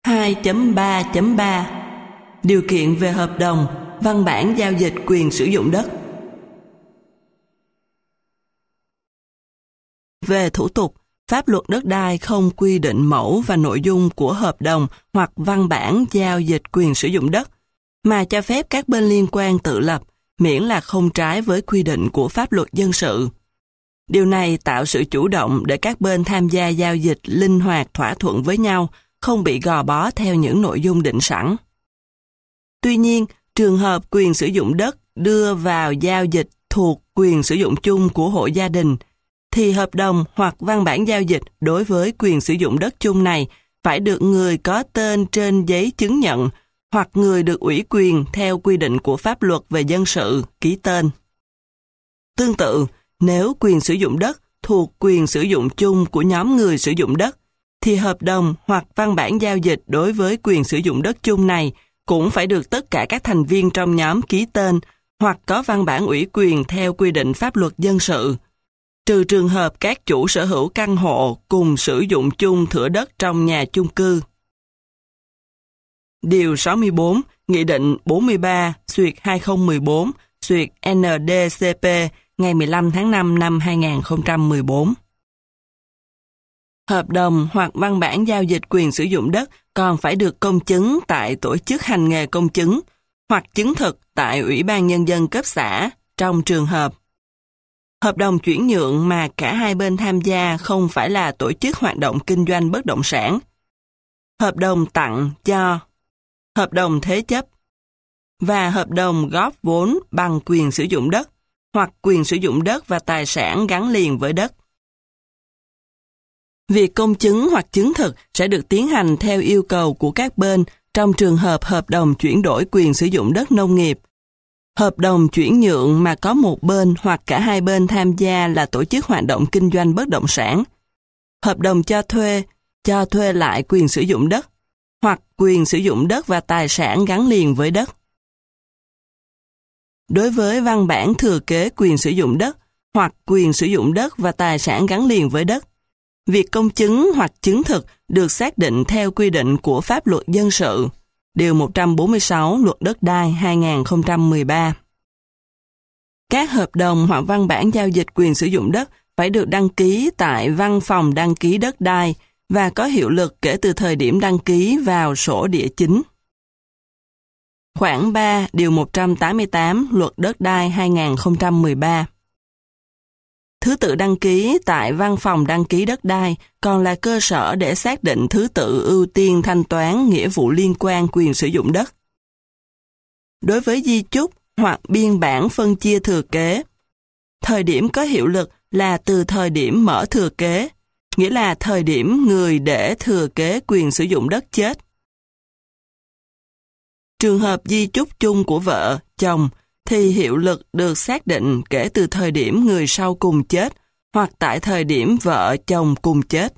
2.3.3 Điều kiện về hợp đồng, văn bản giao dịch quyền sử dụng đất. Về thủ tục, pháp luật đất đai không quy định mẫu và nội dung của hợp đồng hoặc văn bản giao dịch quyền sử dụng đất, mà cho phép các bên liên quan tự lập, miễn là không trái với quy định của pháp luật dân sự. Điều này tạo sự chủ động để các bên tham gia giao dịch linh hoạt thỏa thuận với nhau, không bị gò bó theo những nội dung định sẵn. Tuy nhiên, trường hợp quyền sử dụng đất đưa vào giao dịch thuộc quyền sử dụng chung của hộ gia đình, thì hợp đồng hoặc văn bản giao dịch đối với quyền sử dụng đất chung này phải được người có tên trên giấy chứng nhận hoặc người được ủy quyền theo quy định của pháp luật về dân sự ký tên. Tương tự, nếu quyền sử dụng đất thuộc quyền sử dụng chung của nhóm người sử dụng đất, thì hợp đồng hoặc văn bản giao dịch đối với quyền sử dụng đất chung này cũng phải được tất cả các thành viên trong nhóm ký tên hoặc có văn bản ủy quyền theo quy định pháp luật dân sự, trừ trường hợp các chủ sở hữu căn hộ cùng sử dụng chung thửa đất trong nhà chung cư. Điều 64, Nghị định 43/2014/ND-CP ngày 15 tháng 5 năm 2014. Hợp đồng hoặc văn bản giao dịch quyền sử dụng đất còn phải được công chứng tại tổ chức hành nghề công chứng hoặc chứng thực tại Ủy ban Nhân dân cấp xã trong trường hợp hợp đồng chuyển nhượng mà cả hai bên tham gia không phải là tổ chức hoạt động kinh doanh bất động sản, hợp đồng tặng cho, hợp đồng thế chấp và hợp đồng góp vốn bằng quyền sử dụng đất hoặc quyền sử dụng đất và tài sản gắn liền với đất. Việc công chứng hoặc chứng thực sẽ được tiến hành theo yêu cầu của các bên trong trường hợp hợp đồng chuyển đổi quyền sử dụng đất nông nghiệp, hợp đồng chuyển nhượng mà có một bên hoặc cả hai bên tham gia là tổ chức hoạt động kinh doanh bất động sản, hợp đồng cho thuê lại quyền sử dụng đất, hoặc quyền sử dụng đất và tài sản gắn liền với đất. Đối với văn bản thừa kế quyền sử dụng đất hoặc quyền sử dụng đất và tài sản gắn liền với đất, việc công chứng hoặc chứng thực được xác định theo quy định của pháp luật dân sự, Điều 146 Luật Đất đai 2013. Các hợp đồng hoặc văn bản giao dịch quyền sử dụng đất phải được đăng ký tại Văn phòng đăng ký đất đai và có hiệu lực kể từ thời điểm đăng ký vào sổ địa chính. Khoản 3 Điều 188 Luật Đất đai 2013. Thứ tự đăng ký tại Văn phòng đăng ký đất đai còn là cơ sở để xác định thứ tự ưu tiên thanh toán nghĩa vụ liên quan quyền sử dụng đất. Đối với di chúc hoặc biên bản phân chia thừa kế, thời điểm có hiệu lực là từ thời điểm mở thừa kế, nghĩa là thời điểm người để thừa kế quyền sử dụng đất chết. Trường hợp di chúc chung của vợ, chồng thì hiệu lực được xác định kể từ thời điểm người sau cùng chết hoặc tại thời điểm vợ chồng cùng chết.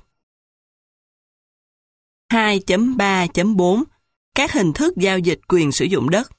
2.3.4 Các hình thức giao dịch quyền sử dụng đất.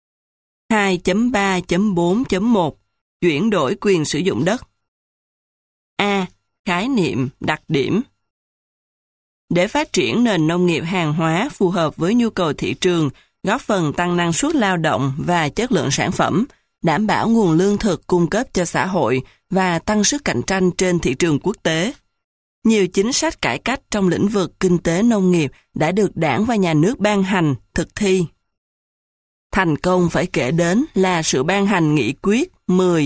2.3.4.1 Chuyển đổi quyền sử dụng đất. A. Khái niệm, đặc điểm. Để phát triển nền nông nghiệp hàng hóa phù hợp với nhu cầu thị trường, góp phần tăng năng suất lao động và chất lượng sản phẩm, đảm bảo nguồn lương thực cung cấp cho xã hội và tăng sức cạnh tranh trên thị trường quốc tế. Nhiều chính sách cải cách trong lĩnh vực kinh tế nông nghiệp đã được Đảng và Nhà nước ban hành, thực thi. Thành công phải kể đến là sự ban hành nghị quyết 10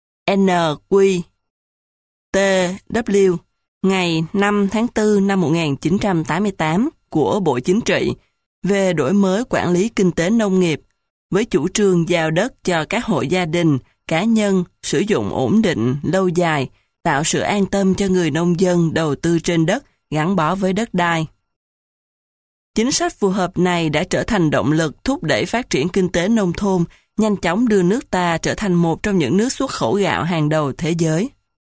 NQ-TW ngày 5 tháng 4 năm 1988 của Bộ Chính trị về đổi mới quản lý kinh tế nông nghiệp, với chủ trương giao đất cho các hộ gia đình, cá nhân sử dụng ổn định, lâu dài, tạo sự an tâm cho người nông dân đầu tư trên đất gắn bó với đất đai. Chính sách phù hợp này đã trở thành động lực thúc đẩy phát triển kinh tế nông thôn, nhanh chóng đưa nước ta trở thành một trong những nước xuất khẩu gạo hàng đầu thế giới.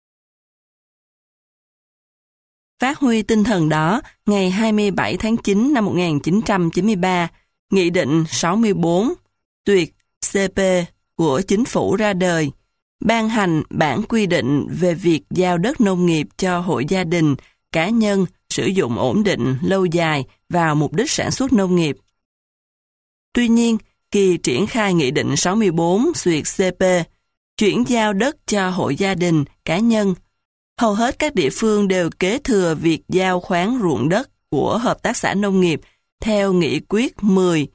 Phát huy tinh thần đó, ngày 27 tháng 9 năm 1993, Nghị định 64 Tuyệt CP của Chính phủ ra đời, ban hành bản quy định về việc giao đất nông nghiệp cho hộ gia đình, cá nhân sử dụng ổn định, lâu dài vào mục đích sản xuất nông nghiệp. Tuy nhiên, khi triển khai Nghị định 64/CP, chuyển giao đất cho hộ gia đình, cá nhân, hầu hết các địa phương đều kế thừa việc giao khoán ruộng đất của hợp tác xã nông nghiệp theo Nghị quyết 10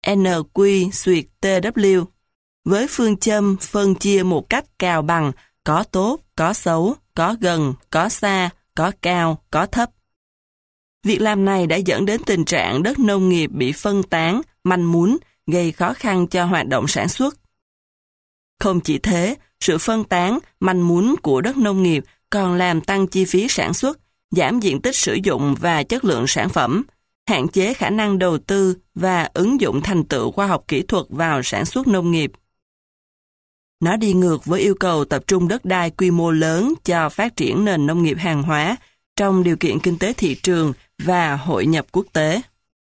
NQ/TW, với phương châm phân chia một cách cào bằng, có tốt, có xấu, có gần, có xa, có cao, có thấp. Việc làm này đã dẫn đến tình trạng đất nông nghiệp bị phân tán, manh mún, gây khó khăn cho hoạt động sản xuất. Không chỉ thế, sự phân tán, manh mún của đất nông nghiệp còn làm tăng chi phí sản xuất, giảm diện tích sử dụng và chất lượng sản phẩm, hạn chế khả năng đầu tư và ứng dụng thành tựu khoa học kỹ thuật vào sản xuất nông nghiệp. Nó đi ngược với yêu cầu tập trung đất đai quy mô lớn cho phát triển nền nông nghiệp hàng hóa trong điều kiện kinh tế thị trường và hội nhập quốc tế.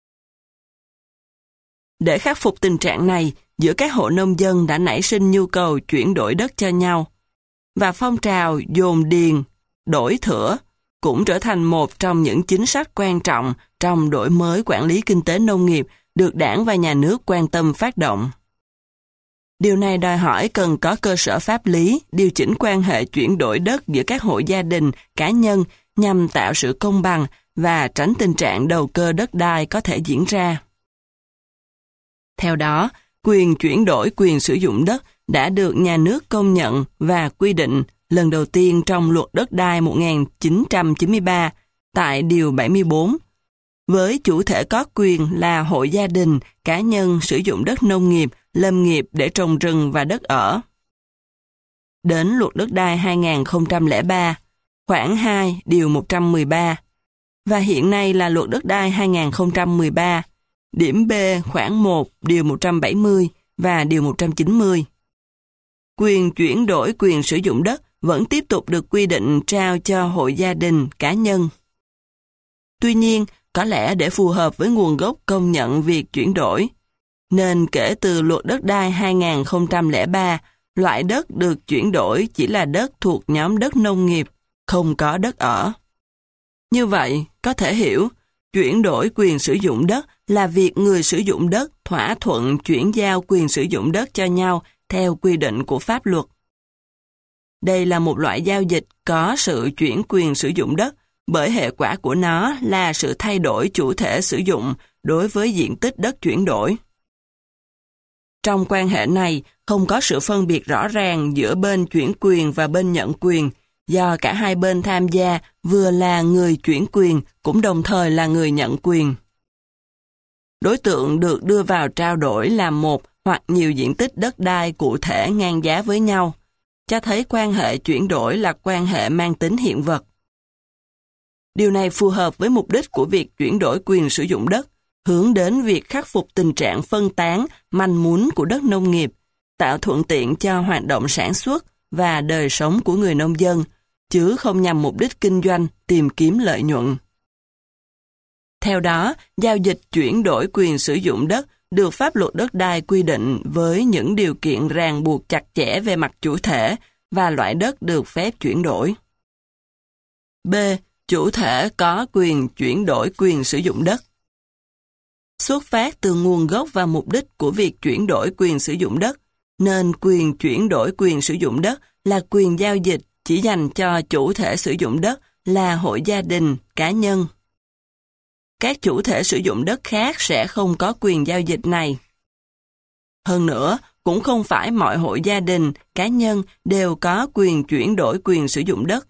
Để khắc phục tình trạng này, giữa các hộ nông dân đã nảy sinh nhu cầu chuyển đổi đất cho nhau, và phong trào dồn điền, đổi thửa cũng trở thành một trong những chính sách quan trọng trong đổi mới quản lý kinh tế nông nghiệp được Đảng và Nhà nước quan tâm phát động. Điều này đòi hỏi cần có cơ sở pháp lý, điều chỉnh quan hệ chuyển đổi đất giữa các hộ gia đình, cá nhân nhằm tạo sự công bằng và tránh tình trạng đầu cơ đất đai có thể diễn ra. Theo đó, quyền chuyển đổi quyền sử dụng đất đã được nhà nước công nhận và quy định lần đầu tiên trong Luật Đất đai 1993 tại Điều 74, với chủ thể có quyền là hộ gia đình, cá nhân sử dụng đất nông nghiệp, lâm nghiệp để trồng rừng và đất ở. Đến Luật Đất đai 2003, khoản 2 Điều 113, và hiện nay là Luật Đất đai 2013, điểm B khoản 1 Điều 170 và Điều 190. Quyền chuyển đổi quyền sử dụng đất vẫn tiếp tục được quy định trao cho hộ gia đình, cá nhân. Tuy nhiên, có lẽ để phù hợp với nguồn gốc công nhận việc chuyển đổi, nên kể từ Luật Đất đai 2003, loại đất được chuyển đổi chỉ là đất thuộc nhóm đất nông nghiệp, không có đất ở. Như vậy, có thể hiểu, chuyển đổi quyền sử dụng đất là việc người sử dụng đất thỏa thuận chuyển giao quyền sử dụng đất cho nhau theo quy định của pháp luật. Đây là một loại giao dịch có sự chuyển quyền sử dụng đất, bởi hệ quả của nó là sự thay đổi chủ thể sử dụng đối với diện tích đất chuyển đổi. Trong quan hệ này, không có sự phân biệt rõ ràng giữa bên chuyển quyền và bên nhận quyền, do cả hai bên tham gia vừa là người chuyển quyền cũng đồng thời là người nhận quyền. Đối tượng được đưa vào trao đổi là một hoặc nhiều diện tích đất đai cụ thể ngang giá với nhau, cho thấy quan hệ chuyển đổi là quan hệ mang tính hiện vật. Điều này phù hợp với mục đích của việc chuyển đổi quyền sử dụng đất, hướng đến việc khắc phục tình trạng phân tán, manh mún của đất nông nghiệp, tạo thuận tiện cho hoạt động sản xuất và đời sống của người nông dân, chứ không nhằm mục đích kinh doanh, tìm kiếm lợi nhuận. Theo đó, giao dịch chuyển đổi quyền sử dụng đất được pháp luật đất đai quy định với những điều kiện ràng buộc chặt chẽ về mặt chủ thể và loại đất được phép chuyển đổi. B. Chủ thể có quyền chuyển đổi quyền sử dụng đất. Xuất phát từ nguồn gốc và mục đích của việc chuyển đổi quyền sử dụng đất, nên quyền chuyển đổi quyền sử dụng đất là quyền giao dịch chỉ dành cho chủ thể sử dụng đất là hộ gia đình, cá nhân. Các chủ thể sử dụng đất khác sẽ không có quyền giao dịch này. Hơn nữa, cũng không phải mọi hộ gia đình, cá nhân đều có quyền chuyển đổi quyền sử dụng đất.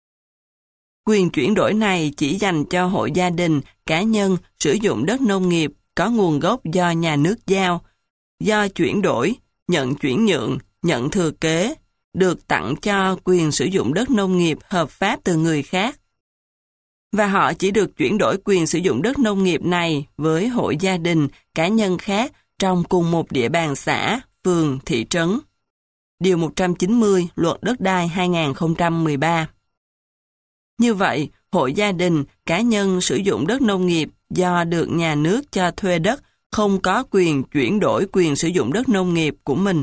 Quyền chuyển đổi này chỉ dành cho hộ gia đình, cá nhân sử dụng đất nông nghiệp có nguồn gốc do nhà nước giao, do chuyển đổi, nhận chuyển nhượng, nhận thừa kế, được tặng cho quyền sử dụng đất nông nghiệp hợp pháp từ người khác. Và họ chỉ được chuyển đổi quyền sử dụng đất nông nghiệp này với hộ gia đình, cá nhân khác trong cùng một địa bàn xã, phường, thị trấn. Điều 190 Luật Đất đai 2013. Như vậy, hộ gia đình, cá nhân sử dụng đất nông nghiệp do được nhà nước cho thuê đất không có quyền chuyển đổi quyền sử dụng đất nông nghiệp của mình.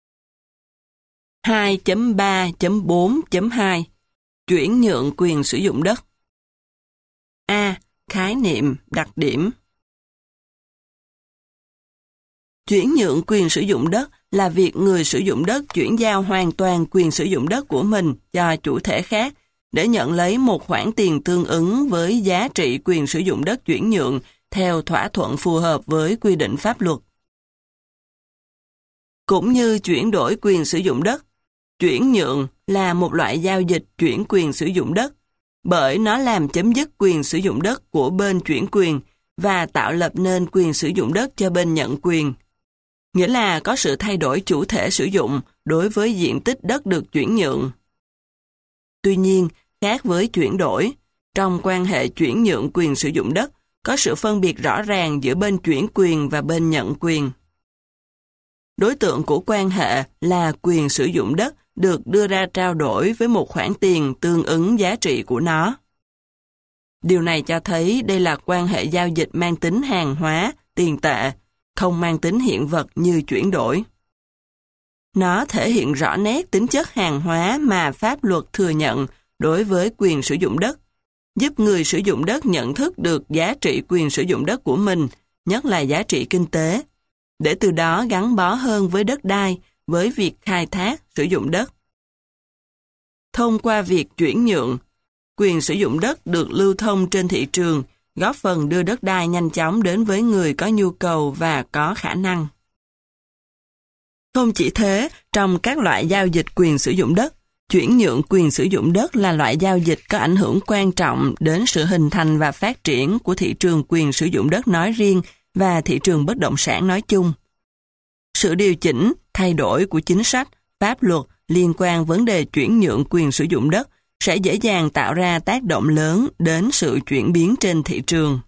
2.3.4.2 Chuyển nhượng quyền sử dụng đất. A. Khái niệm, đặc điểm. Chuyển nhượng quyền sử dụng đất là việc người sử dụng đất chuyển giao hoàn toàn quyền sử dụng đất của mình cho chủ thể khác để nhận lấy một khoản tiền tương ứng với giá trị quyền sử dụng đất chuyển nhượng theo thỏa thuận phù hợp với quy định pháp luật. Cũng như chuyển đổi quyền sử dụng đất, chuyển nhượng là một loại giao dịch chuyển quyền sử dụng đất, bởi nó làm chấm dứt quyền sử dụng đất của bên chuyển quyền và tạo lập nên quyền sử dụng đất cho bên nhận quyền. Nghĩa là có sự thay đổi chủ thể sử dụng đối với diện tích đất được chuyển nhượng. Tuy nhiên, khác với chuyển đổi, trong quan hệ chuyển nhượng quyền sử dụng đất, có sự phân biệt rõ ràng giữa bên chuyển quyền và bên nhận quyền. Đối tượng của quan hệ là quyền sử dụng đất được đưa ra trao đổi với một khoản tiền tương ứng giá trị của nó. Điều này cho thấy đây là quan hệ giao dịch mang tính hàng hóa, tiền tệ, không mang tính hiện vật như chuyển đổi. Nó thể hiện rõ nét tính chất hàng hóa mà pháp luật thừa nhận đối với quyền sử dụng đất, giúp người sử dụng đất nhận thức được giá trị quyền sử dụng đất của mình, nhất là giá trị kinh tế, để từ đó gắn bó hơn với đất đai, với việc khai thác, sử dụng đất. Thông qua việc chuyển nhượng, quyền sử dụng đất được lưu thông trên thị trường, góp phần đưa đất đai nhanh chóng đến với người có nhu cầu và có khả năng. Không chỉ thế, trong các loại giao dịch quyền sử dụng đất, chuyển nhượng quyền sử dụng đất là loại giao dịch có ảnh hưởng quan trọng đến sự hình thành và phát triển của thị trường quyền sử dụng đất nói riêng và thị trường bất động sản nói chung. Sự điều chỉnh, thay đổi của chính sách, pháp luật liên quan vấn đề chuyển nhượng quyền sử dụng đất sẽ dễ dàng tạo ra tác động lớn đến sự chuyển biến trên thị trường.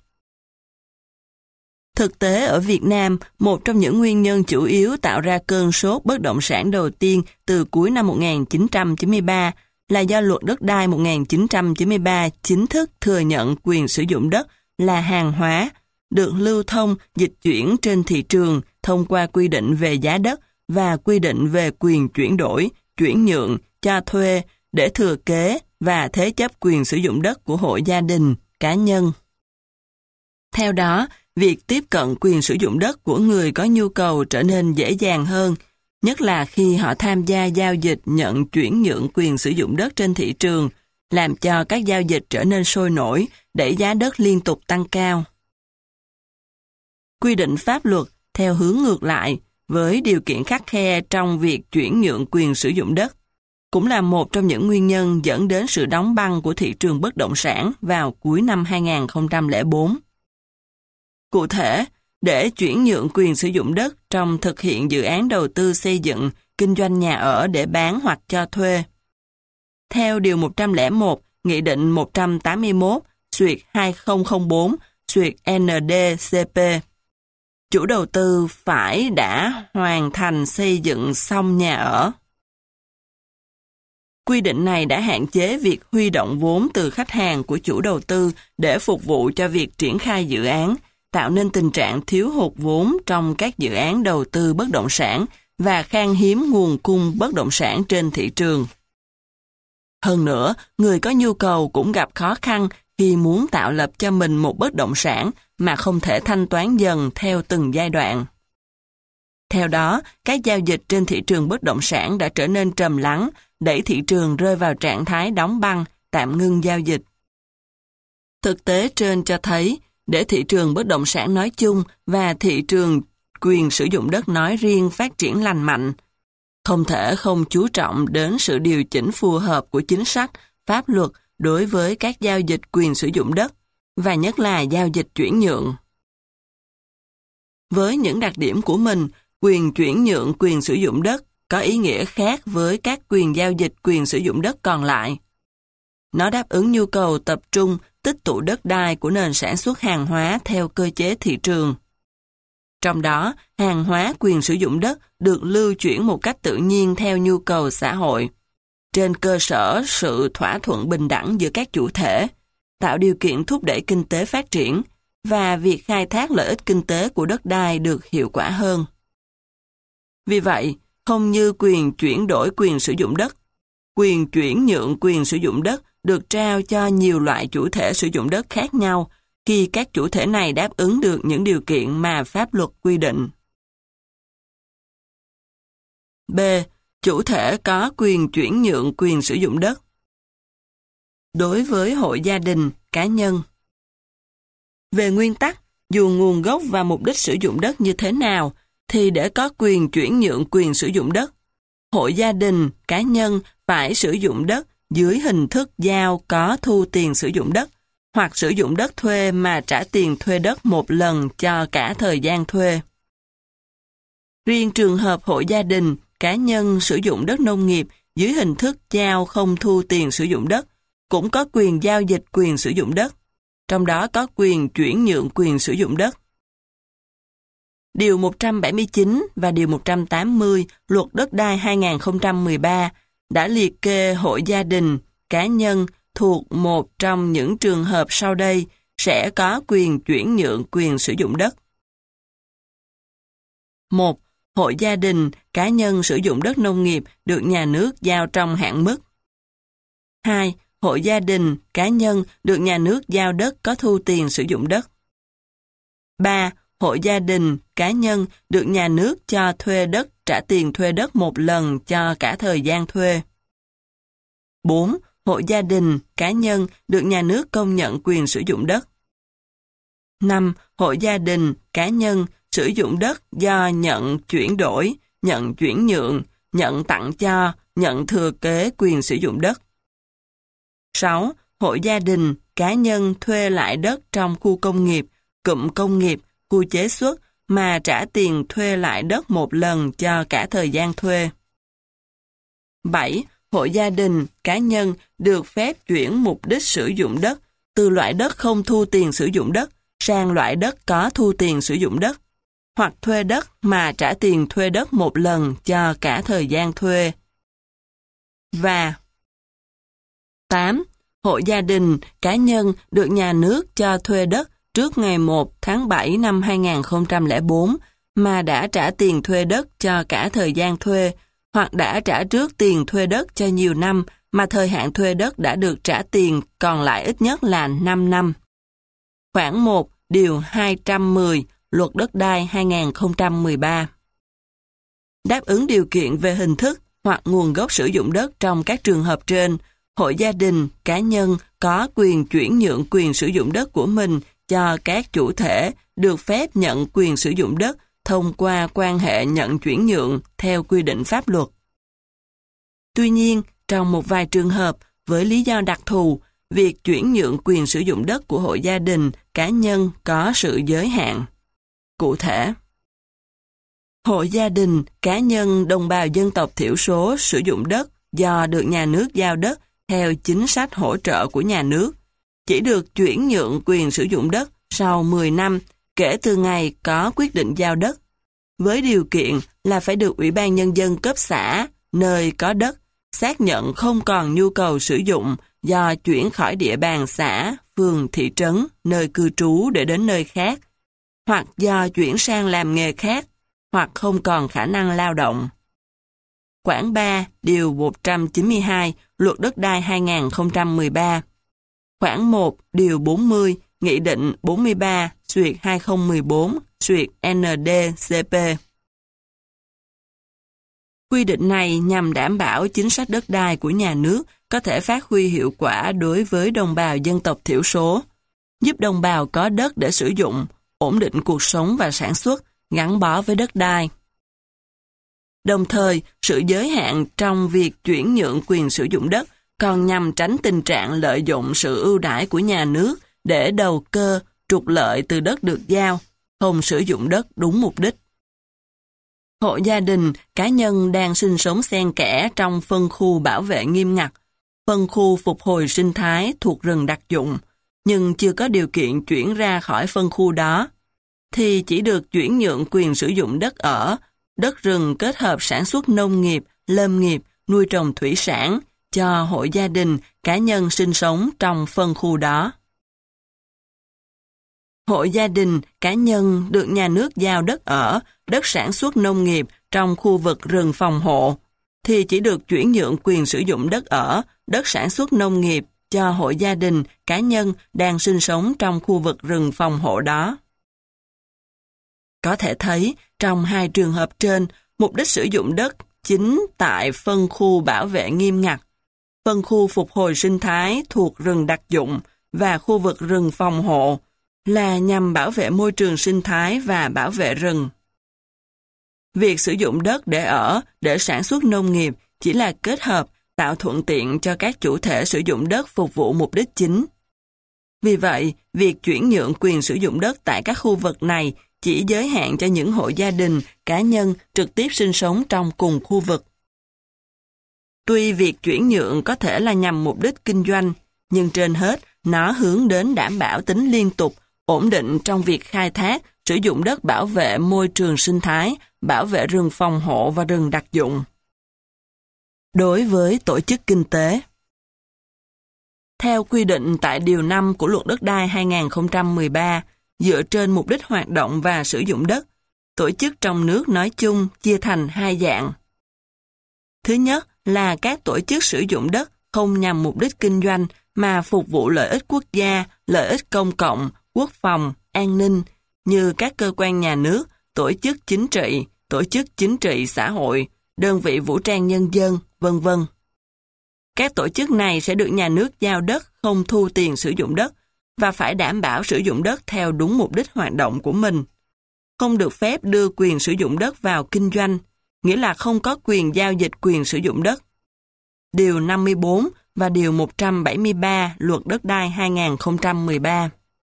Thực tế ở Việt Nam, một trong những nguyên nhân chủ yếu tạo ra cơn sốt bất động sản đầu tiên từ cuối năm 1993 là do luật đất đai 1993 chính thức thừa nhận quyền sử dụng đất là hàng hóa, được lưu thông, dịch chuyển trên thị trường thông qua quy định về giá đất và quy định về quyền chuyển đổi, chuyển nhượng, cho thuê để thừa kế và thế chấp quyền sử dụng đất của hộ gia đình, cá nhân. Theo đó, việc tiếp cận quyền sử dụng đất của người có nhu cầu trở nên dễ dàng hơn, nhất là khi họ tham gia giao dịch nhận chuyển nhượng quyền sử dụng đất trên thị trường, làm cho các giao dịch trở nên sôi nổi, đẩy giá đất liên tục tăng cao. Quy định pháp luật theo hướng ngược lại, với điều kiện khắt khe trong việc chuyển nhượng quyền sử dụng đất, cũng là một trong những nguyên nhân dẫn đến sự đóng băng của thị trường bất động sản vào cuối năm 2004. Cụ thể, để chuyển nhượng quyền sử dụng đất trong thực hiện dự án đầu tư xây dựng, kinh doanh nhà ở để bán hoặc cho thuê. Theo Điều 101, Nghị định 181/2004/ND-CP, chủ đầu tư phải đã hoàn thành xây dựng xong nhà ở. Quy định này đã hạn chế việc huy động vốn từ khách hàng của chủ đầu tư để phục vụ cho việc triển khai dự án, tạo nên tình trạng thiếu hụt vốn trong các dự án đầu tư bất động sản và khan hiếm nguồn cung bất động sản trên thị trường. Hơn nữa, người có nhu cầu cũng gặp khó khăn khi muốn tạo lập cho mình một bất động sản mà không thể thanh toán dần theo từng giai đoạn. Theo đó, các giao dịch trên thị trường bất động sản đã trở nên trầm lắng, đẩy thị trường rơi vào trạng thái đóng băng, tạm ngưng giao dịch. Thực tế trên cho thấy, để thị trường bất động sản nói chung và thị trường quyền sử dụng đất nói riêng phát triển lành mạnh, không thể không chú trọng đến sự điều chỉnh phù hợp của chính sách, pháp luật đối với các giao dịch quyền sử dụng đất, và nhất là giao dịch chuyển nhượng. Với những đặc điểm của mình, quyền chuyển nhượng quyền sử dụng đất có ý nghĩa khác với các quyền giao dịch quyền sử dụng đất còn lại. Nó đáp ứng nhu cầu tập trung, tích tụ đất đai của nền sản xuất hàng hóa theo cơ chế thị trường. Trong đó, hàng hóa quyền sử dụng đất được lưu chuyển một cách tự nhiên theo nhu cầu xã hội, trên cơ sở sự thỏa thuận bình đẳng giữa các chủ thể, tạo điều kiện thúc đẩy kinh tế phát triển, và việc khai thác lợi ích kinh tế của đất đai được hiệu quả hơn. Vì vậy, không như quyền chuyển đổi quyền sử dụng đất, quyền chuyển nhượng quyền sử dụng đất được trao cho nhiều loại chủ thể sử dụng đất khác nhau khi các chủ thể này đáp ứng được những điều kiện mà pháp luật quy định. B. Chủ thể có quyền chuyển nhượng quyền sử dụng đất. Đối với hộ gia đình, cá nhân. Về nguyên tắc, dù nguồn gốc và mục đích sử dụng đất như thế nào, thì để có quyền chuyển nhượng quyền sử dụng đất, hộ gia đình, cá nhân phải sử dụng đất dưới hình thức giao có thu tiền sử dụng đất, hoặc sử dụng đất thuê mà trả tiền thuê đất một lần cho cả thời gian thuê. Riêng trường hợp hộ gia đình, cá nhân sử dụng đất nông nghiệp dưới hình thức giao không thu tiền sử dụng đất, cũng có quyền giao dịch quyền sử dụng đất, trong đó có quyền chuyển nhượng quyền sử dụng đất. Điều 179 và Điều 180 Luật Đất đai 2013 đã liệt kê hộ gia đình, cá nhân thuộc một trong những trường hợp sau đây sẽ có quyền chuyển nhượng quyền sử dụng đất. 1. Hộ gia đình, cá nhân sử dụng đất nông nghiệp được nhà nước giao trong hạn mức. 2. Hộ gia đình, cá nhân được nhà nước giao đất có thu tiền sử dụng đất. 3. Hộ gia đình, cá nhân được nhà nước cho thuê đất trả tiền thuê đất một lần cho cả thời gian thuê. 4. Hộ gia đình, cá nhân được nhà nước công nhận quyền sử dụng đất. 5. Hộ gia đình, cá nhân sử dụng đất do nhận chuyển đổi, nhận chuyển nhượng, nhận tặng cho, nhận thừa kế quyền sử dụng đất. 6. Hộ gia đình, cá nhân thuê lại đất trong khu công nghiệp, cụm công nghiệp, khu chế xuất mà trả tiền thuê lại đất một lần cho cả thời gian thuê. 7. Hộ gia đình, cá nhân được phép chuyển mục đích sử dụng đất từ loại đất không thu tiền sử dụng đất sang loại đất có thu tiền sử dụng đất, hoặc thuê đất mà trả tiền thuê đất một lần cho cả thời gian thuê. Và 8. Hộ gia đình, cá nhân được nhà nước cho thuê đất trước ngày 1 tháng 7 năm 2004 mà đã trả tiền thuê đất cho cả thời gian thuê, hoặc đã trả trước tiền thuê đất cho nhiều năm mà thời hạn thuê đất đã được trả tiền còn lại ít nhất là 5 năm. Khoản 1, Điều 210, Luật Đất đai 2013. Đáp ứng điều kiện về hình thức hoặc nguồn gốc sử dụng đất trong các trường hợp trên, hộ gia đình, cá nhân có quyền chuyển nhượng quyền sử dụng đất của mình cho các chủ thể được phép nhận quyền sử dụng đất thông qua quan hệ nhận chuyển nhượng theo quy định pháp luật. Tuy nhiên, trong một vài trường hợp, với lý do đặc thù, việc chuyển nhượng quyền sử dụng đất của hộ gia đình, cá nhân có sự giới hạn. Cụ thể, hộ gia đình, cá nhân đồng bào dân tộc thiểu số sử dụng đất do được nhà nước giao đất theo chính sách hỗ trợ của nhà nước, chỉ được chuyển nhượng quyền sử dụng đất sau 10 năm kể từ ngày có quyết định giao đất, với điều kiện là phải được Ủy ban Nhân dân cấp xã, nơi có đất, xác nhận không còn nhu cầu sử dụng do chuyển khỏi địa bàn xã, phường, thị trấn, nơi cư trú để đến nơi khác, hoặc do chuyển sang làm nghề khác, hoặc không còn khả năng lao động. Khoản 3, Điều 192, Luật Đất đai 2013. Khoản 1, Điều 40, Nghị định 43/2014/ND-CP. Quy định này nhằm đảm bảo chính sách đất đai của nhà nước có thể phát huy hiệu quả đối với đồng bào dân tộc thiểu số, giúp đồng bào có đất để sử dụng, ổn định cuộc sống và sản xuất, gắn bó với đất đai. Đồng thời, sự giới hạn trong việc chuyển nhượng quyền sử dụng đất còn nhằm tránh tình trạng lợi dụng sự ưu đãi của nhà nước để đầu cơ, trục lợi từ đất được giao, không sử dụng đất đúng mục đích. Hộ gia đình, cá nhân đang sinh sống xen kẽ trong phân khu bảo vệ nghiêm ngặt, phân khu phục hồi sinh thái thuộc rừng đặc dụng, nhưng chưa có điều kiện chuyển ra khỏi phân khu đó, thì chỉ được chuyển nhượng quyền sử dụng đất ở, đất rừng kết hợp sản xuất nông nghiệp, lâm nghiệp, nuôi trồng thủy sản cho hộ gia đình, cá nhân sinh sống trong phân khu đó. Hộ gia đình, cá nhân được nhà nước giao đất ở, đất sản xuất nông nghiệp trong khu vực rừng phòng hộ, thì chỉ được chuyển nhượng quyền sử dụng đất ở, đất sản xuất nông nghiệp cho hộ gia đình, cá nhân đang sinh sống trong khu vực rừng phòng hộ đó. Có thể thấy, trong hai trường hợp trên, mục đích sử dụng đất chính tại phân khu bảo vệ nghiêm ngặt, phân khu phục hồi sinh thái thuộc rừng đặc dụng và khu vực rừng phòng hộ là nhằm bảo vệ môi trường sinh thái và bảo vệ rừng. Việc sử dụng đất để ở, để sản xuất nông nghiệp chỉ là kết hợp tạo thuận tiện cho các chủ thể sử dụng đất phục vụ mục đích chính. Vì vậy, việc chuyển nhượng quyền sử dụng đất tại các khu vực này chỉ giới hạn cho những hộ gia đình, cá nhân trực tiếp sinh sống trong cùng khu vực. Tuy việc chuyển nhượng có thể là nhằm mục đích kinh doanh, nhưng trên hết, nó hướng đến đảm bảo tính liên tục, ổn định trong việc khai thác, sử dụng đất bảo vệ môi trường sinh thái, bảo vệ rừng phòng hộ và rừng đặc dụng. Đối với tổ chức kinh tế, theo quy định tại Điều 5 của Luật Đất đai 2013, dựa trên mục đích hoạt động và sử dụng đất, tổ chức trong nước nói chung chia thành hai dạng. Thứ nhất là các tổ chức sử dụng đất không nhằm mục đích kinh doanh mà phục vụ lợi ích quốc gia, lợi ích công cộng, quốc phòng, an ninh, như các cơ quan nhà nước, tổ chức chính trị xã hội, đơn vị vũ trang nhân dân, v.v. Các tổ chức này sẽ được nhà nước giao đất không thu tiền sử dụng đất và phải đảm bảo sử dụng đất theo đúng mục đích hoạt động của mình. Không được phép đưa quyền sử dụng đất vào kinh doanh, nghĩa là không có quyền giao dịch quyền sử dụng đất. Điều 54 và Điều 173 Luật Đất đai 2013.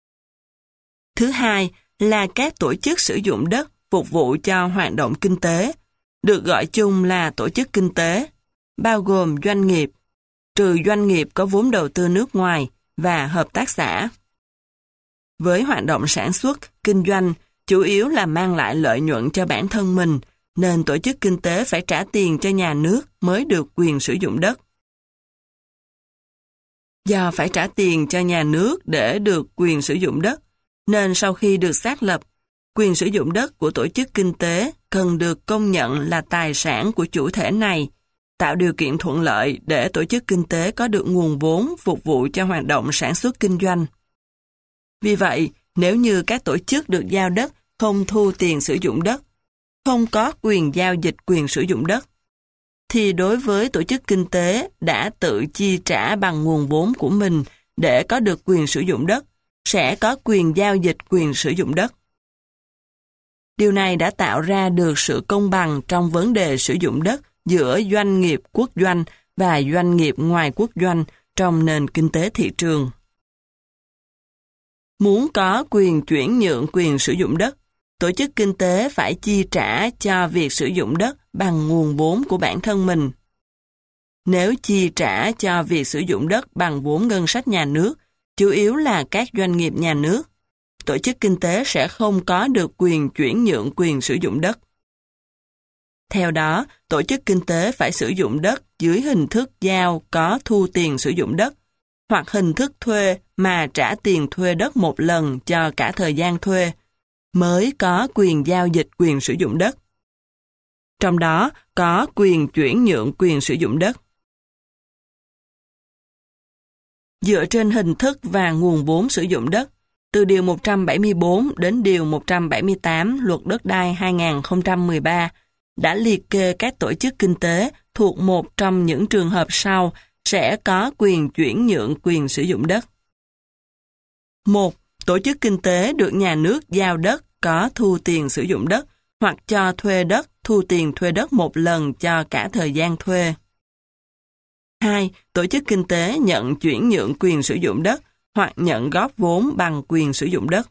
Thứ hai là các tổ chức sử dụng đất phục vụ cho hoạt động kinh tế, được gọi chung là tổ chức kinh tế, bao gồm doanh nghiệp, trừ doanh nghiệp có vốn đầu tư nước ngoài và hợp tác xã. Với hoạt động sản xuất, kinh doanh, chủ yếu là mang lại lợi nhuận cho bản thân mình, nên tổ chức kinh tế phải trả tiền cho nhà nước mới được quyền sử dụng đất. Do phải trả tiền cho nhà nước để được quyền sử dụng đất, nên sau khi được xác lập, quyền sử dụng đất của tổ chức kinh tế cần được công nhận là tài sản của chủ thể này, tạo điều kiện thuận lợi để tổ chức kinh tế có được nguồn vốn phục vụ cho hoạt động sản xuất kinh doanh. Vì vậy, nếu như các tổ chức được giao đất không thu tiền sử dụng đất, không có quyền giao dịch quyền sử dụng đất, thì đối với tổ chức kinh tế đã tự chi trả bằng nguồn vốn của mình để có được quyền sử dụng đất, sẽ có quyền giao dịch quyền sử dụng đất. Điều này đã tạo ra được sự công bằng trong vấn đề sử dụng đất giữa doanh nghiệp quốc doanh và doanh nghiệp ngoài quốc doanh trong nền kinh tế thị trường. Muốn có quyền chuyển nhượng quyền sử dụng đất, tổ chức kinh tế phải chi trả cho việc sử dụng đất bằng nguồn vốn của bản thân mình. Nếu chi trả cho việc sử dụng đất bằng vốn ngân sách nhà nước, chủ yếu là các doanh nghiệp nhà nước, tổ chức kinh tế sẽ không có được quyền chuyển nhượng quyền sử dụng đất. Theo đó, tổ chức kinh tế phải sử dụng đất dưới hình thức giao có thu tiền sử dụng đất, hoặc hình thức thuê mà trả tiền thuê đất một lần cho cả thời gian thuê, mới có quyền giao dịch quyền sử dụng đất. Trong đó có quyền chuyển nhượng quyền sử dụng đất. Dựa trên hình thức và nguồn vốn sử dụng đất, từ Điều 174 đến Điều 178 Luật Đất đai 2013 đã liệt kê các tổ chức kinh tế thuộc một trong những trường hợp sau sẽ có quyền chuyển nhượng quyền sử dụng đất. 1. Tổ chức kinh tế được nhà nước giao đất có thu tiền sử dụng đất hoặc cho thuê đất thu tiền thuê đất một lần cho cả thời gian thuê. 2. Tổ chức kinh tế nhận chuyển nhượng quyền sử dụng đất hoặc nhận góp vốn bằng quyền sử dụng đất.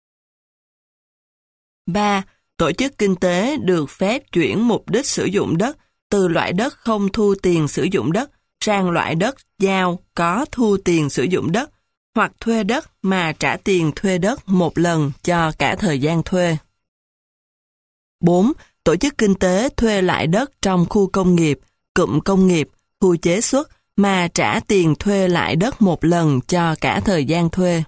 3. Tổ chức kinh tế được phép chuyển mục đích sử dụng đất từ loại đất không thu tiền sử dụng đất sang loại đất giao có thu tiền sử dụng đất hoặc thuê đất mà trả tiền thuê đất một lần cho cả thời gian thuê. 4. Tổ chức kinh tế thuê lại đất trong khu công nghiệp, cụm công nghiệp, khu chế xuất mà trả tiền thuê lại đất một lần cho cả thời gian thuê.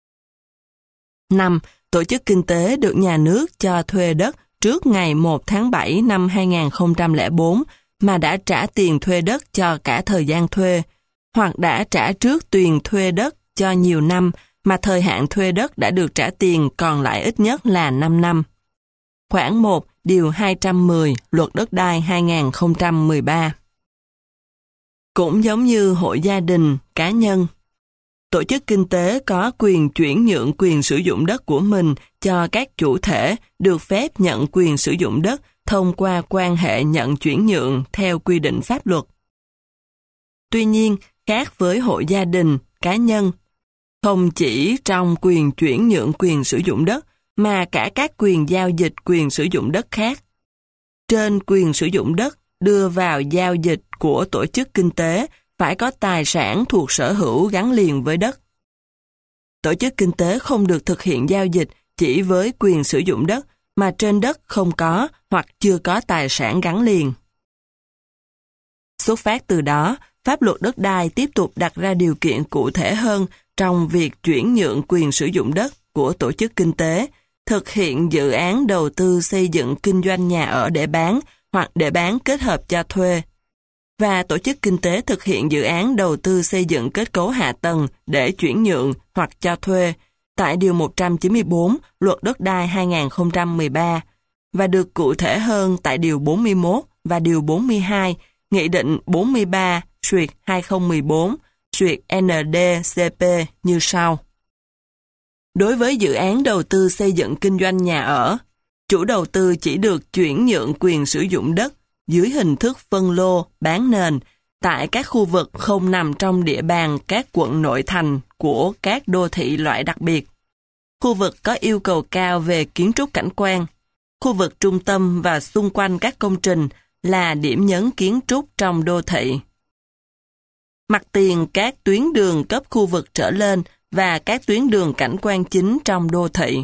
5. Tổ chức kinh tế được nhà nước cho thuê đất trước ngày 1 tháng 7 năm 2004 mà đã trả tiền thuê đất cho cả thời gian thuê, hoặc đã trả trước tiền thuê đất cho nhiều năm mà thời hạn thuê đất đã được trả tiền còn lại ít nhất là 5 năm. Khoản 1, Điều 210, Luật Đất đai 2013. Cũng giống như hội gia đình, cá nhân, tổ chức kinh tế có quyền chuyển nhượng quyền sử dụng đất của mình cho các chủ thể được phép nhận quyền sử dụng đất thông qua quan hệ nhận chuyển nhượng theo quy định pháp luật. Tuy nhiên, khác với hội gia đình, cá nhân, không chỉ trong quyền chuyển nhượng quyền sử dụng đất, mà cả các quyền giao dịch quyền sử dụng đất khác. Trên quyền sử dụng đất đưa vào giao dịch của tổ chức kinh tế phải có tài sản thuộc sở hữu gắn liền với đất. Tổ chức kinh tế không được thực hiện giao dịch chỉ với quyền sử dụng đất mà trên đất không có hoặc chưa có tài sản gắn liền. Xuất phát từ đó, pháp luật đất đai tiếp tục đặt ra điều kiện cụ thể hơn trong việc chuyển nhượng quyền sử dụng đất của tổ chức kinh tế, thực hiện dự án đầu tư xây dựng kinh doanh nhà ở để bán hoặc để bán kết hợp cho thuê, và tổ chức kinh tế thực hiện dự án đầu tư xây dựng kết cấu hạ tầng để chuyển nhượng hoặc cho thuê tại Điều 194 Luật Đất đai 2013 và được cụ thể hơn tại Điều 41 và Điều 42 Nghị định 43/2014/ND-CP như sau. Đối với dự án đầu tư xây dựng kinh doanh nhà ở, chủ đầu tư chỉ được chuyển nhượng quyền sử dụng đất dưới hình thức phân lô, bán nền tại các khu vực không nằm trong địa bàn các quận nội thành của các đô thị loại đặc biệt, khu vực có yêu cầu cao về kiến trúc cảnh quan, khu vực trung tâm và xung quanh các công trình là điểm nhấn kiến trúc trong đô thị. Mặt tiền các tuyến đường cấp khu vực trở lên và các tuyến đường cảnh quan chính trong đô thị.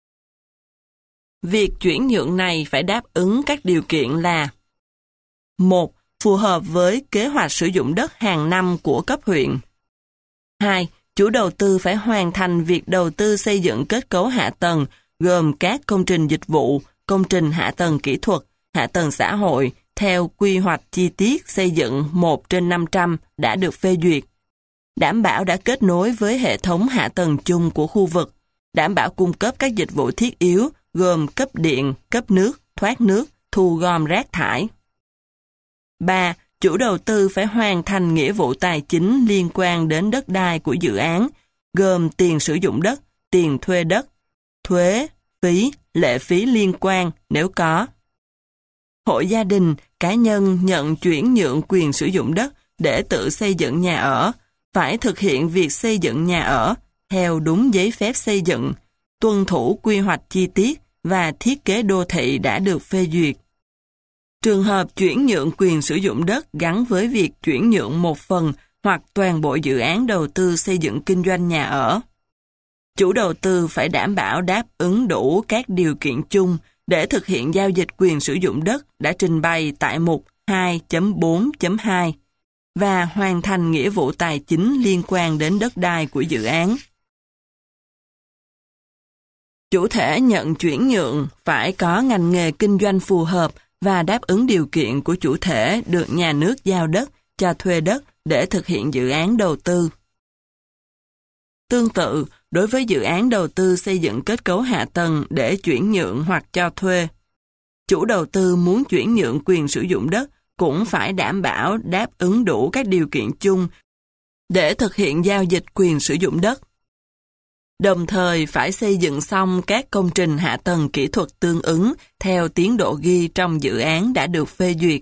Việc chuyển nhượng này phải đáp ứng các điều kiện là: 1. Phù hợp với kế hoạch sử dụng đất hàng năm của cấp huyện. 2. Chủ đầu tư phải hoàn thành việc đầu tư xây dựng kết cấu hạ tầng gồm các công trình dịch vụ, công trình hạ tầng kỹ thuật, hạ tầng xã hội theo quy hoạch chi tiết xây dựng 1/500 đã được phê duyệt, đảm bảo đã kết nối với hệ thống hạ tầng chung của khu vực, đảm bảo cung cấp các dịch vụ thiết yếu gồm cấp điện, cấp nước, thoát nước, thu gom rác thải. 3. Chủ đầu tư phải hoàn thành nghĩa vụ tài chính liên quan đến đất đai của dự án, gồm tiền sử dụng đất, tiền thuê đất, thuế, phí, lệ phí liên quan nếu có. Hộ gia đình, cá nhân nhận chuyển nhượng quyền sử dụng đất để tự xây dựng nhà ở, phải thực hiện việc xây dựng nhà ở theo đúng giấy phép xây dựng, tuân thủ quy hoạch chi tiết và thiết kế đô thị đã được phê duyệt. Trường hợp chuyển nhượng quyền sử dụng đất gắn với việc chuyển nhượng một phần hoặc toàn bộ dự án đầu tư xây dựng kinh doanh nhà ở, chủ đầu tư phải đảm bảo đáp ứng đủ các điều kiện chung để thực hiện giao dịch quyền sử dụng đất đã trình bày tại mục 2.4.2 và hoàn thành nghĩa vụ tài chính liên quan đến đất đai của dự án. Chủ thể nhận chuyển nhượng phải có ngành nghề kinh doanh phù hợp và đáp ứng điều kiện của chủ thể được nhà nước giao đất, cho thuê đất để thực hiện dự án đầu tư. Tương tự, đối với dự án đầu tư xây dựng kết cấu hạ tầng để chuyển nhượng hoặc cho thuê, chủ đầu tư muốn chuyển nhượng quyền sử dụng đất cũng phải đảm bảo đáp ứng đủ các điều kiện chung để thực hiện giao dịch quyền sử dụng đất. Đồng thời phải xây dựng xong các công trình hạ tầng kỹ thuật tương ứng theo tiến độ ghi trong dự án đã được phê duyệt.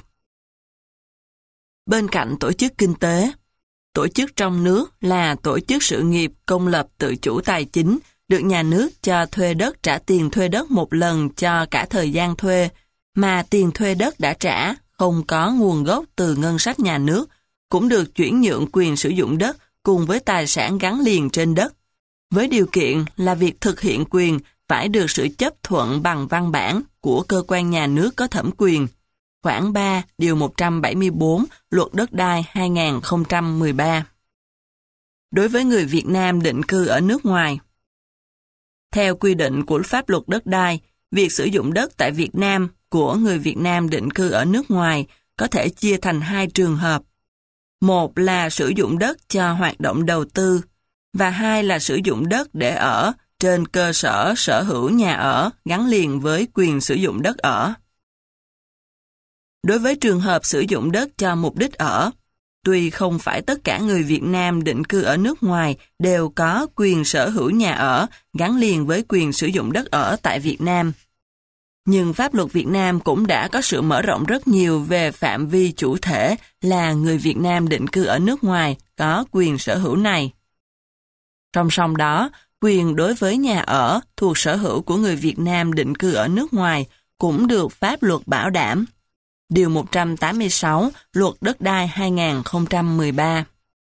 Bên cạnh tổ chức kinh tế, tổ chức trong nước là tổ chức sự nghiệp công lập tự chủ tài chính, được nhà nước cho thuê đất trả tiền thuê đất một lần cho cả thời gian thuê, mà tiền thuê đất đã trả không có nguồn gốc từ ngân sách nhà nước, cũng được chuyển nhượng quyền sử dụng đất cùng với tài sản gắn liền trên đất, với điều kiện là việc thực hiện quyền phải được sự chấp thuận bằng văn bản của cơ quan nhà nước có thẩm quyền. Khoản 3, Điều 174, Luật Đất đai 2013. Đối với người Việt Nam định cư ở nước ngoài, theo quy định của pháp luật đất đai, việc sử dụng đất tại Việt Nam của người Việt Nam định cư ở nước ngoài có thể chia thành hai trường hợp. Một là sử dụng đất cho hoạt động đầu tư, và hai là sử dụng đất để ở trên cơ sở sở hữu nhà ở gắn liền với quyền sử dụng đất ở. Đối với trường hợp sử dụng đất cho mục đích ở, tuy không phải tất cả người Việt Nam định cư ở nước ngoài đều có quyền sở hữu nhà ở gắn liền với quyền sử dụng đất ở tại Việt Nam, nhưng pháp luật Việt Nam cũng đã có sự mở rộng rất nhiều về phạm vi chủ thể là người Việt Nam định cư ở nước ngoài có quyền sở hữu này. Song song đó, quyền đối với nhà ở thuộc sở hữu của người Việt Nam định cư ở nước ngoài cũng được pháp luật bảo đảm. Điều 186 Luật Đất đai 2013.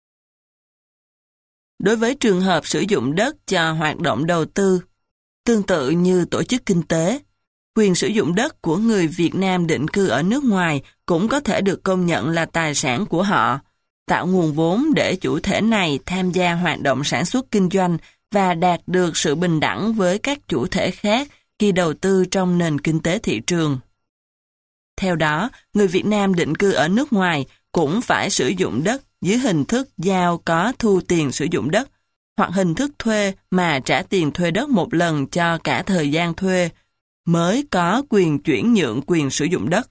Đối với trường hợp sử dụng đất cho hoạt động đầu tư, tương tự như tổ chức kinh tế, quyền sử dụng đất của người Việt Nam định cư ở nước ngoài cũng có thể được công nhận là tài sản của họ, tạo nguồn vốn để chủ thể này tham gia hoạt động sản xuất kinh doanh và đạt được sự bình đẳng với các chủ thể khác khi đầu tư trong nền kinh tế thị trường. Theo đó, người Việt Nam định cư ở nước ngoài cũng phải sử dụng đất dưới hình thức giao có thu tiền sử dụng đất, hoặc hình thức thuê mà trả tiền thuê đất một lần cho cả thời gian thuê, mới có quyền chuyển nhượng quyền sử dụng đất.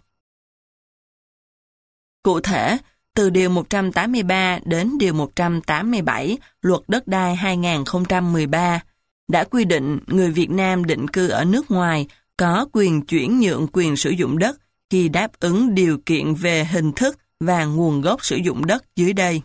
Cụ thể, từ Điều 183 đến Điều 187 Luật Đất đai 2013 đã quy định người Việt Nam định cư ở nước ngoài có quyền chuyển nhượng quyền sử dụng đất khi đáp ứng điều kiện về hình thức và nguồn gốc sử dụng đất dưới đây.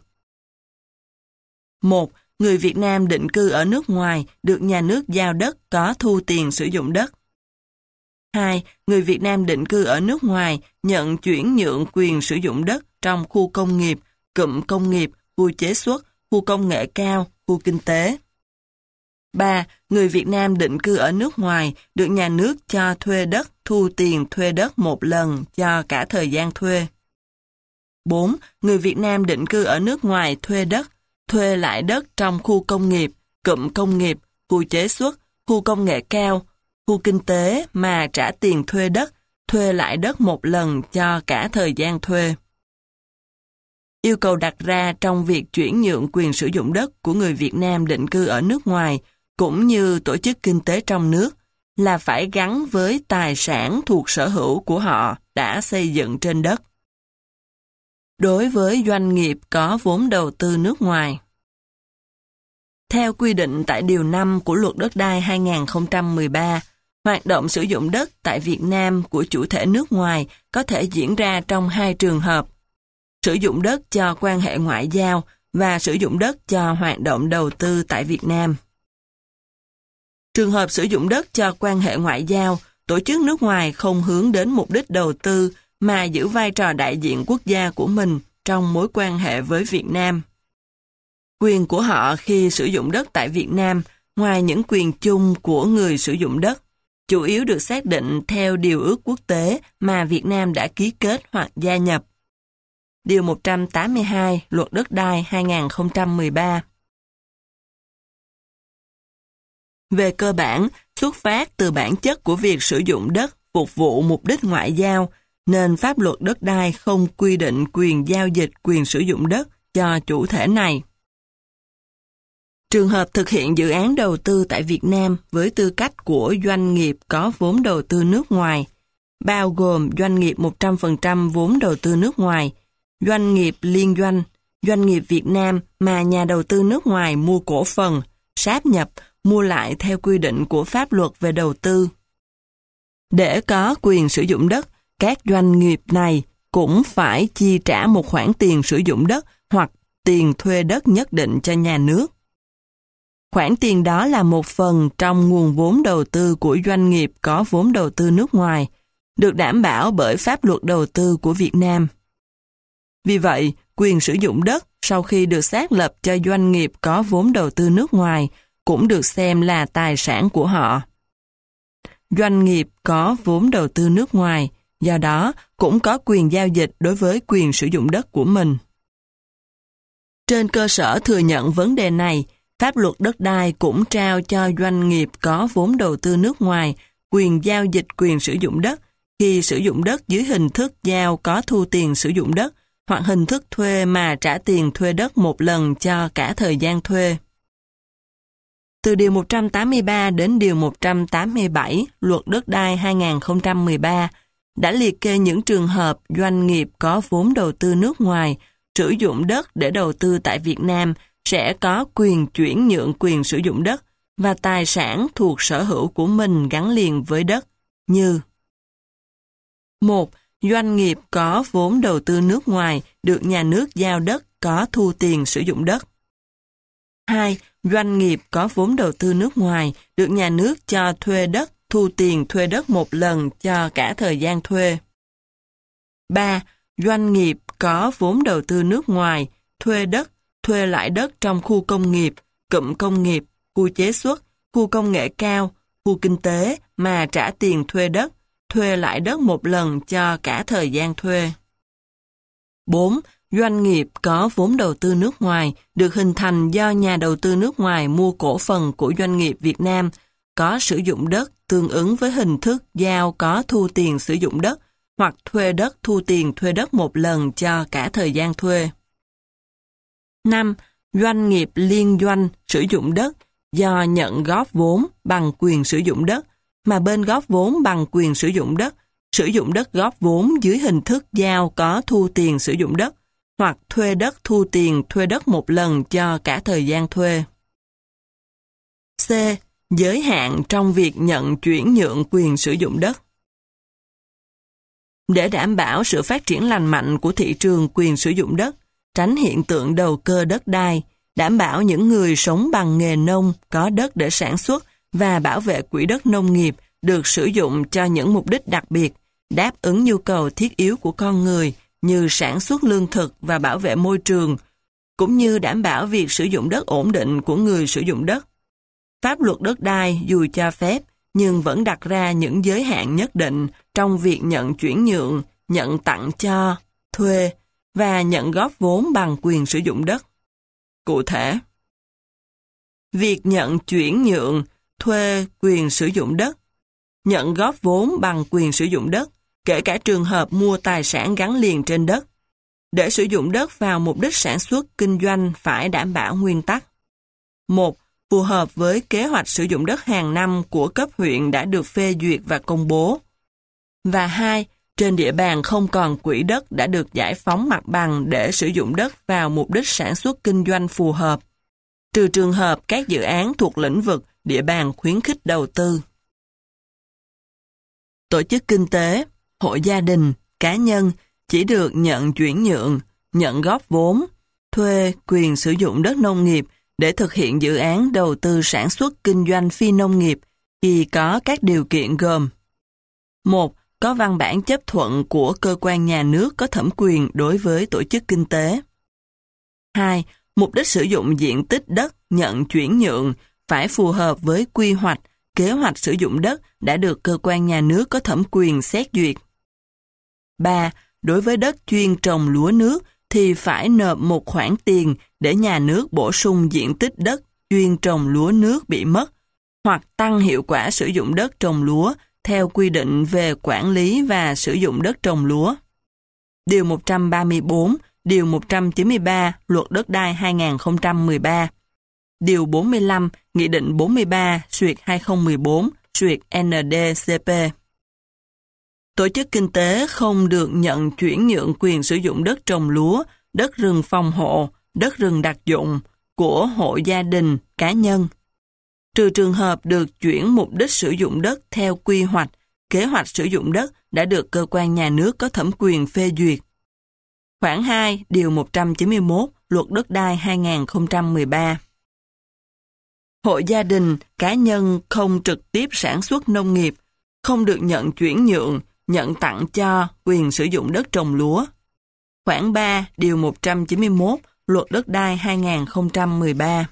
1. Người Việt Nam định cư ở nước ngoài được nhà nước giao đất có thu tiền sử dụng đất. 2. Người Việt Nam định cư ở nước ngoài nhận chuyển nhượng quyền sử dụng đất trong khu công nghiệp, cụm công nghiệp, khu chế xuất, khu công nghệ cao, khu kinh tế. 3. Người Việt Nam định cư ở nước ngoài được nhà nước cho thuê đất, thu tiền thuê đất một lần cho cả thời gian thuê. 4. Người Việt Nam định cư ở nước ngoài thuê lại đất trong khu công nghiệp, cụm công nghiệp, khu chế xuất, khu công nghệ cao, khu kinh tế mà trả tiền thuê lại đất một lần cho cả thời gian thuê. Yêu cầu đặt ra trong việc chuyển nhượng quyền sử dụng đất của người Việt Nam định cư ở nước ngoài cũng như tổ chức kinh tế trong nước là phải gắn với tài sản thuộc sở hữu của họ đã xây dựng trên đất. Đối với doanh nghiệp có vốn đầu tư nước ngoài, theo quy định tại Điều 5 của Luật Đất đai 2013, hoạt động sử dụng đất tại Việt Nam của chủ thể nước ngoài có thể diễn ra trong hai trường hợp: sử dụng đất cho quan hệ ngoại giao và sử dụng đất cho hoạt động đầu tư tại Việt Nam. Trường hợp sử dụng đất cho quan hệ ngoại giao, tổ chức nước ngoài không hướng đến mục đích đầu tư mà giữ vai trò đại diện quốc gia của mình trong mối quan hệ với Việt Nam. Quyền của họ khi sử dụng đất tại Việt Nam, ngoài những quyền chung của người sử dụng đất, chủ yếu được xác định theo điều ước quốc tế mà Việt Nam đã ký kết hoặc gia nhập. Điều 182 Luật Đất đai 2013. Về cơ bản, xuất phát từ bản chất của việc sử dụng đất phục vụ mục đích ngoại giao, nên pháp luật đất đai không quy định quyền giao dịch quyền sử dụng đất cho chủ thể này. Trường hợp thực hiện dự án đầu tư tại Việt Nam với tư cách của doanh nghiệp có vốn đầu tư nước ngoài, bao gồm doanh nghiệp 100% vốn đầu tư nước ngoài, doanh nghiệp liên doanh, doanh nghiệp Việt Nam mà nhà đầu tư nước ngoài mua cổ phần, sáp nhập, mua lại theo quy định của pháp luật về đầu tư. Để có quyền sử dụng đất, các doanh nghiệp này cũng phải chi trả một khoản tiền sử dụng đất hoặc tiền thuê đất nhất định cho nhà nước. Khoản tiền đó là một phần trong nguồn vốn đầu tư của doanh nghiệp có vốn đầu tư nước ngoài, được đảm bảo bởi pháp luật đầu tư của Việt Nam. Vì vậy, quyền sử dụng đất sau khi được xác lập cho doanh nghiệp có vốn đầu tư nước ngoài cũng được xem là tài sản của họ. Doanh nghiệp có vốn đầu tư nước ngoài, do đó cũng có quyền giao dịch đối với quyền sử dụng đất của mình. Trên cơ sở thừa nhận vấn đề này, pháp luật đất đai cũng trao cho doanh nghiệp có vốn đầu tư nước ngoài quyền giao dịch quyền sử dụng đất khi sử dụng đất dưới hình thức giao có thu tiền sử dụng đất hoặc hình thức thuê mà trả tiền thuê đất một lần cho cả thời gian thuê. Từ Điều 183 đến Điều 187 Luật Đất đai 2013 đã liệt kê những trường hợp doanh nghiệp có vốn đầu tư nước ngoài sử dụng đất để đầu tư tại Việt Nam sẽ có quyền chuyển nhượng quyền sử dụng đất và tài sản thuộc sở hữu của mình gắn liền với đất như: 1. Doanh nghiệp có vốn đầu tư nước ngoài được nhà nước giao đất có thu tiền sử dụng đất. 2. Doanh nghiệp có vốn đầu tư nước ngoài được nhà nước cho thuê đất, thu tiền thuê đất một lần cho cả thời gian thuê. 3. Doanh nghiệp có vốn đầu tư nước ngoài thuê đất, thuê lại đất trong khu công nghiệp, cụm công nghiệp, khu chế xuất, khu công nghệ cao, khu kinh tế mà trả tiền thuê đất, thuê lại đất một lần cho cả thời gian thuê. 4. Doanh nghiệp có vốn đầu tư nước ngoài được hình thành do nhà đầu tư nước ngoài mua cổ phần của doanh nghiệp Việt Nam có sử dụng đất tương ứng với hình thức giao có thu tiền sử dụng đất hoặc thuê đất thu tiền thuê đất một lần cho cả thời gian thuê. 5. Doanh nghiệp liên doanh sử dụng đất do nhận góp vốn bằng quyền sử dụng đất mà bên góp vốn bằng quyền sử dụng đất góp vốn dưới hình thức giao có thu tiền sử dụng đất hoặc thuê đất thu tiền thuê đất một lần cho cả thời gian thuê. C. Giới hạn trong việc nhận chuyển nhượng quyền sử dụng đất. Để đảm bảo sự phát triển lành mạnh của thị trường quyền sử dụng đất, tránh hiện tượng đầu cơ đất đai, đảm bảo những người sống bằng nghề nông có đất để sản xuất và bảo vệ quỹ đất nông nghiệp được sử dụng cho những mục đích đặc biệt, đáp ứng nhu cầu thiết yếu của con người như sản xuất lương thực và bảo vệ môi trường, cũng như đảm bảo việc sử dụng đất ổn định của người sử dụng đất. Pháp luật đất đai dù cho phép nhưng vẫn đặt ra những giới hạn nhất định trong việc nhận chuyển nhượng, nhận tặng cho, thuê và nhận góp vốn bằng quyền sử dụng đất. Cụ thể, việc nhận chuyển nhượng, thuê quyền sử dụng đất, nhận góp vốn bằng quyền sử dụng đất, kể cả trường hợp mua tài sản gắn liền trên đất. Để sử dụng đất vào mục đích sản xuất, kinh doanh phải đảm bảo nguyên tắc. 1. Phù hợp với kế hoạch sử dụng đất hàng năm của cấp huyện đã được phê duyệt và công bố. Và 2. Trên địa bàn không còn quỹ đất đã được giải phóng mặt bằng để sử dụng đất vào mục đích sản xuất kinh doanh phù hợp, trừ trường hợp các dự án thuộc lĩnh vực địa bàn khuyến khích đầu tư. Tổ chức kinh tế, hộ gia đình, cá nhân chỉ được nhận chuyển nhượng, nhận góp vốn, thuê quyền sử dụng đất nông nghiệp để thực hiện dự án đầu tư sản xuất kinh doanh phi nông nghiệp khi có các điều kiện gồm: 1. Có văn bản chấp thuận của cơ quan nhà nước có thẩm quyền đối với tổ chức kinh tế. 2. Mục đích sử dụng diện tích đất nhận chuyển nhượng phải phù hợp với quy hoạch, kế hoạch sử dụng đất đã được cơ quan nhà nước có thẩm quyền xét duyệt. 3. Đối với đất chuyên trồng lúa nước thì phải nộp một khoản tiền để nhà nước bổ sung diện tích đất chuyên trồng lúa nước bị mất, hoặc tăng hiệu quả sử dụng đất trồng lúa theo quy định về quản lý và sử dụng đất trồng lúa. Điều 134, Điều 193 Luật Đất đai 2013. Điều 45, Nghị định 43/2014/ND-CP. Tổ chức kinh tế không được nhận chuyển nhượng quyền sử dụng đất trồng lúa, đất rừng phòng hộ, đất rừng đặc dụng của hộ gia đình, cá nhân, trừ trường hợp được chuyển mục đích sử dụng đất theo quy hoạch, kế hoạch sử dụng đất đã được cơ quan nhà nước có thẩm quyền phê duyệt. Khoản 2, Điều 191 Luật Đất đai 2013. Hộ gia đình, cá nhân không trực tiếp sản xuất nông nghiệp, không được nhận chuyển nhượng, nhận tặng cho quyền sử dụng đất trồng lúa. Khoản 3, Điều 191 Luật Đất đai 2013.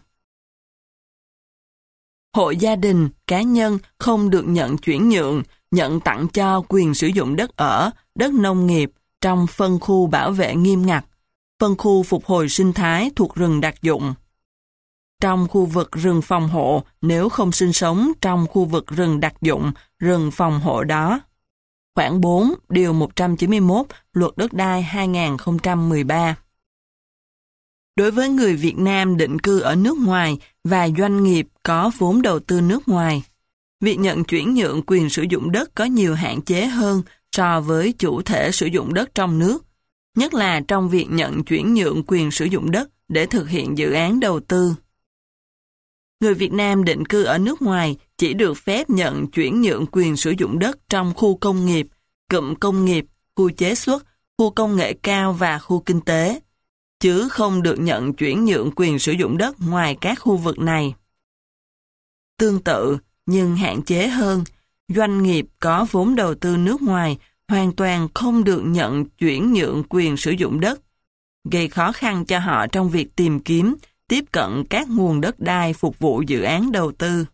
Hộ gia đình, cá nhân không được nhận chuyển nhượng, nhận tặng cho quyền sử dụng đất ở, đất nông nghiệp trong phân khu bảo vệ nghiêm ngặt, phân khu phục hồi sinh thái thuộc rừng đặc dụng, trong khu vực rừng phòng hộ nếu không sinh sống trong khu vực rừng đặc dụng, rừng phòng hộ đó. Khoản 4, Điều 191 Luật Đất đai 2013. Đối với người Việt Nam định cư ở nước ngoài và doanh nghiệp có vốn đầu tư nước ngoài, việc nhận chuyển nhượng quyền sử dụng đất có nhiều hạn chế hơn so với chủ thể sử dụng đất trong nước, nhất là trong việc nhận chuyển nhượng quyền sử dụng đất để thực hiện dự án đầu tư. Người Việt Nam định cư ở nước ngoài chỉ được phép nhận chuyển nhượng quyền sử dụng đất trong khu công nghiệp, cụm công nghiệp, khu chế xuất, khu công nghệ cao và khu kinh tế, chứ không được nhận chuyển nhượng quyền sử dụng đất ngoài các khu vực này. Tương tự, nhưng hạn chế hơn, doanh nghiệp có vốn đầu tư nước ngoài hoàn toàn không được nhận chuyển nhượng quyền sử dụng đất, gây khó khăn cho họ trong việc tìm kiếm, tiếp cận các nguồn đất đai phục vụ dự án đầu tư.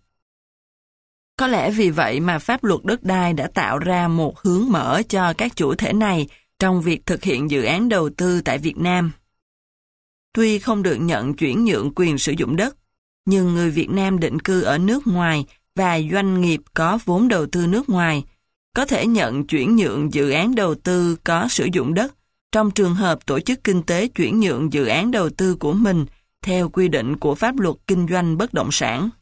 Có lẽ vì vậy mà pháp luật đất đai đã tạo ra một hướng mở cho các chủ thể này trong việc thực hiện dự án đầu tư tại Việt Nam. Tuy không được nhận chuyển nhượng quyền sử dụng đất, nhưng người Việt Nam định cư ở nước ngoài và doanh nghiệp có vốn đầu tư nước ngoài có thể nhận chuyển nhượng dự án đầu tư có sử dụng đất trong trường hợp tổ chức kinh tế chuyển nhượng dự án đầu tư của mình theo quy định của pháp luật kinh doanh bất động sản.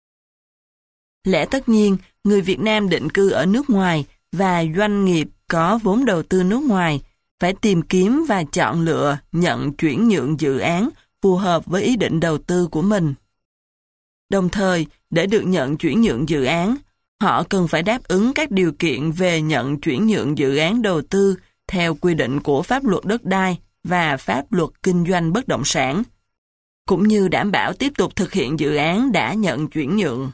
Lẽ tất nhiên, người Việt Nam định cư ở nước ngoài và doanh nghiệp có vốn đầu tư nước ngoài phải tìm kiếm và chọn lựa nhận chuyển nhượng dự án phù hợp với ý định đầu tư của mình. Đồng thời, để được nhận chuyển nhượng dự án, họ cần phải đáp ứng các điều kiện về nhận chuyển nhượng dự án đầu tư theo quy định của pháp luật đất đai và pháp luật kinh doanh bất động sản, cũng như đảm bảo tiếp tục thực hiện dự án đã nhận chuyển nhượng.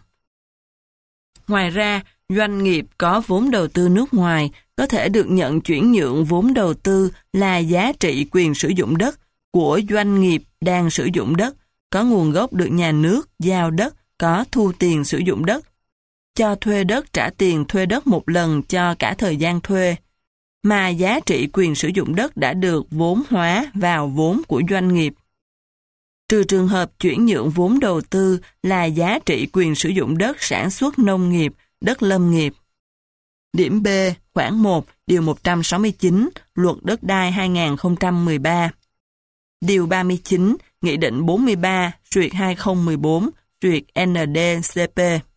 Ngoài ra, doanh nghiệp có vốn đầu tư nước ngoài có thể được nhận chuyển nhượng vốn đầu tư là giá trị quyền sử dụng đất của doanh nghiệp đang sử dụng đất, có nguồn gốc được nhà nước giao đất, có thu tiền sử dụng đất, cho thuê đất trả tiền thuê đất một lần cho cả thời gian thuê, mà giá trị quyền sử dụng đất đã được vốn hóa vào vốn của doanh nghiệp. Trừ trường hợp chuyển nhượng vốn đầu tư là giá trị quyền sử dụng đất sản xuất nông nghiệp, đất lâm nghiệp. Điểm B, khoản 1, điều 169, Luật Đất đai 2013. Điều 39, Nghị định 43/2014/ND-CP.